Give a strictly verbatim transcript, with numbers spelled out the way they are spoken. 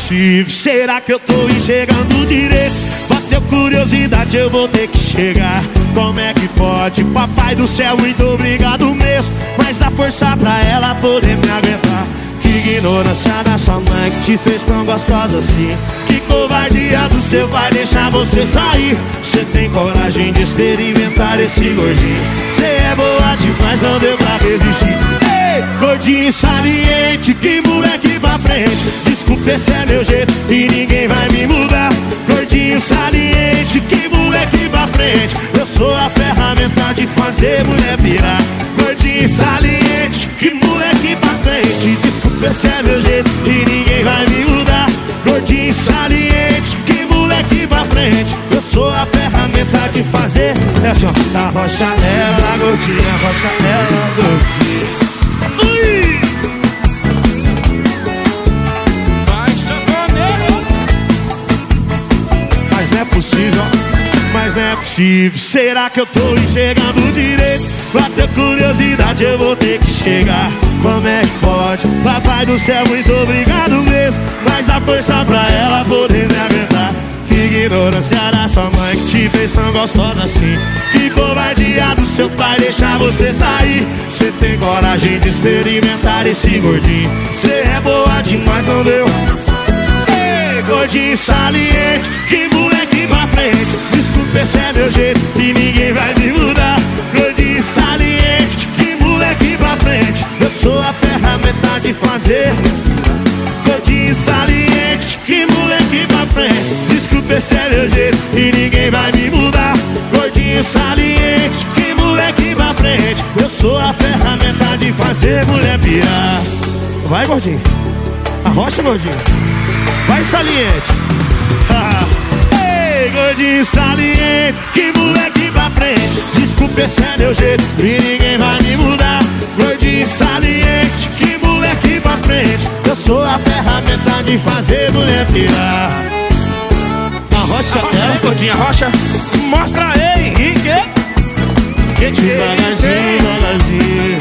possível. Será que eu tô enxergando direito? Bateu curiosidade, eu vou ter que chegar. Como é que pode? Papai do céu, muito obrigado mesmo, mas dá força pra ela poder me aguentar. Que ignorância da sua mãe que te fez tão gostosa assim. Que covardia do seu pai deixar você sair. Você tem coragem de experimentar esse gordinho. Você é boa demais, não deu pra resistir. Ei, gordinho saliente, que moleque pra frente. Desculpa, esse é meu jeito e ninguém vai me mudar. Gordinho saliente, que moleque pra frente. Eu sou a ferramenta de fazer mulher pirar. Gordinho saliente, que moleque pra frente. Desculpa, esse é meu jeito e ninguém vai me mudar. Gordinho saliente, que moleque pra frente. Eu sou a ferramenta de fazer. É assim, ó. Arrocha ela, gordinha, arrocha ela, gordinha. Ui! Mas não é possível, mas não é possível. Será que eu tô enxergando direito? Bateu curiosidade, eu vou ter que chegar. Como é que pode? Papai do céu, muito obrigado mesmo, mas dá força pra ela poder me aguentar. Que ignorância da sua mãe que te fez tão gostosa assim. Que covardia do seu pai deixar você sair. Você tem coragem de experimentar esse gordinho. Você é boa demais, não deu? Ei, gordinho saliente, que moleque pra frente. Desculpa, esse é meu jeito e ninguém vai me mudar. Gordinho saliente, que moleque pra frente. Eu sou a ferramenta de fazer. Gordinho saliente, que moleque pra frente. Desculpa, esse é meu jeito e ninguém vai me mudar. Gordinho saliente, que moleque pra frente. Eu sou a ferramenta de fazer mulher pirar. Vai, gordinho, arrocha, gordinho. Vai, saliente. Ei, gordinho saliente, que moleque pra frente. Desculpa, esse é meu jeito e ninguém vai me mudar. Gordinho saliente, que moleque pra frente. Eu sou a ferramenta de fazer mulher pirar. Arrocha, arrocha ela, aí, gordinha, arrocha. Mostra aí, Henrique. Que devagarzinho, devagarzinho.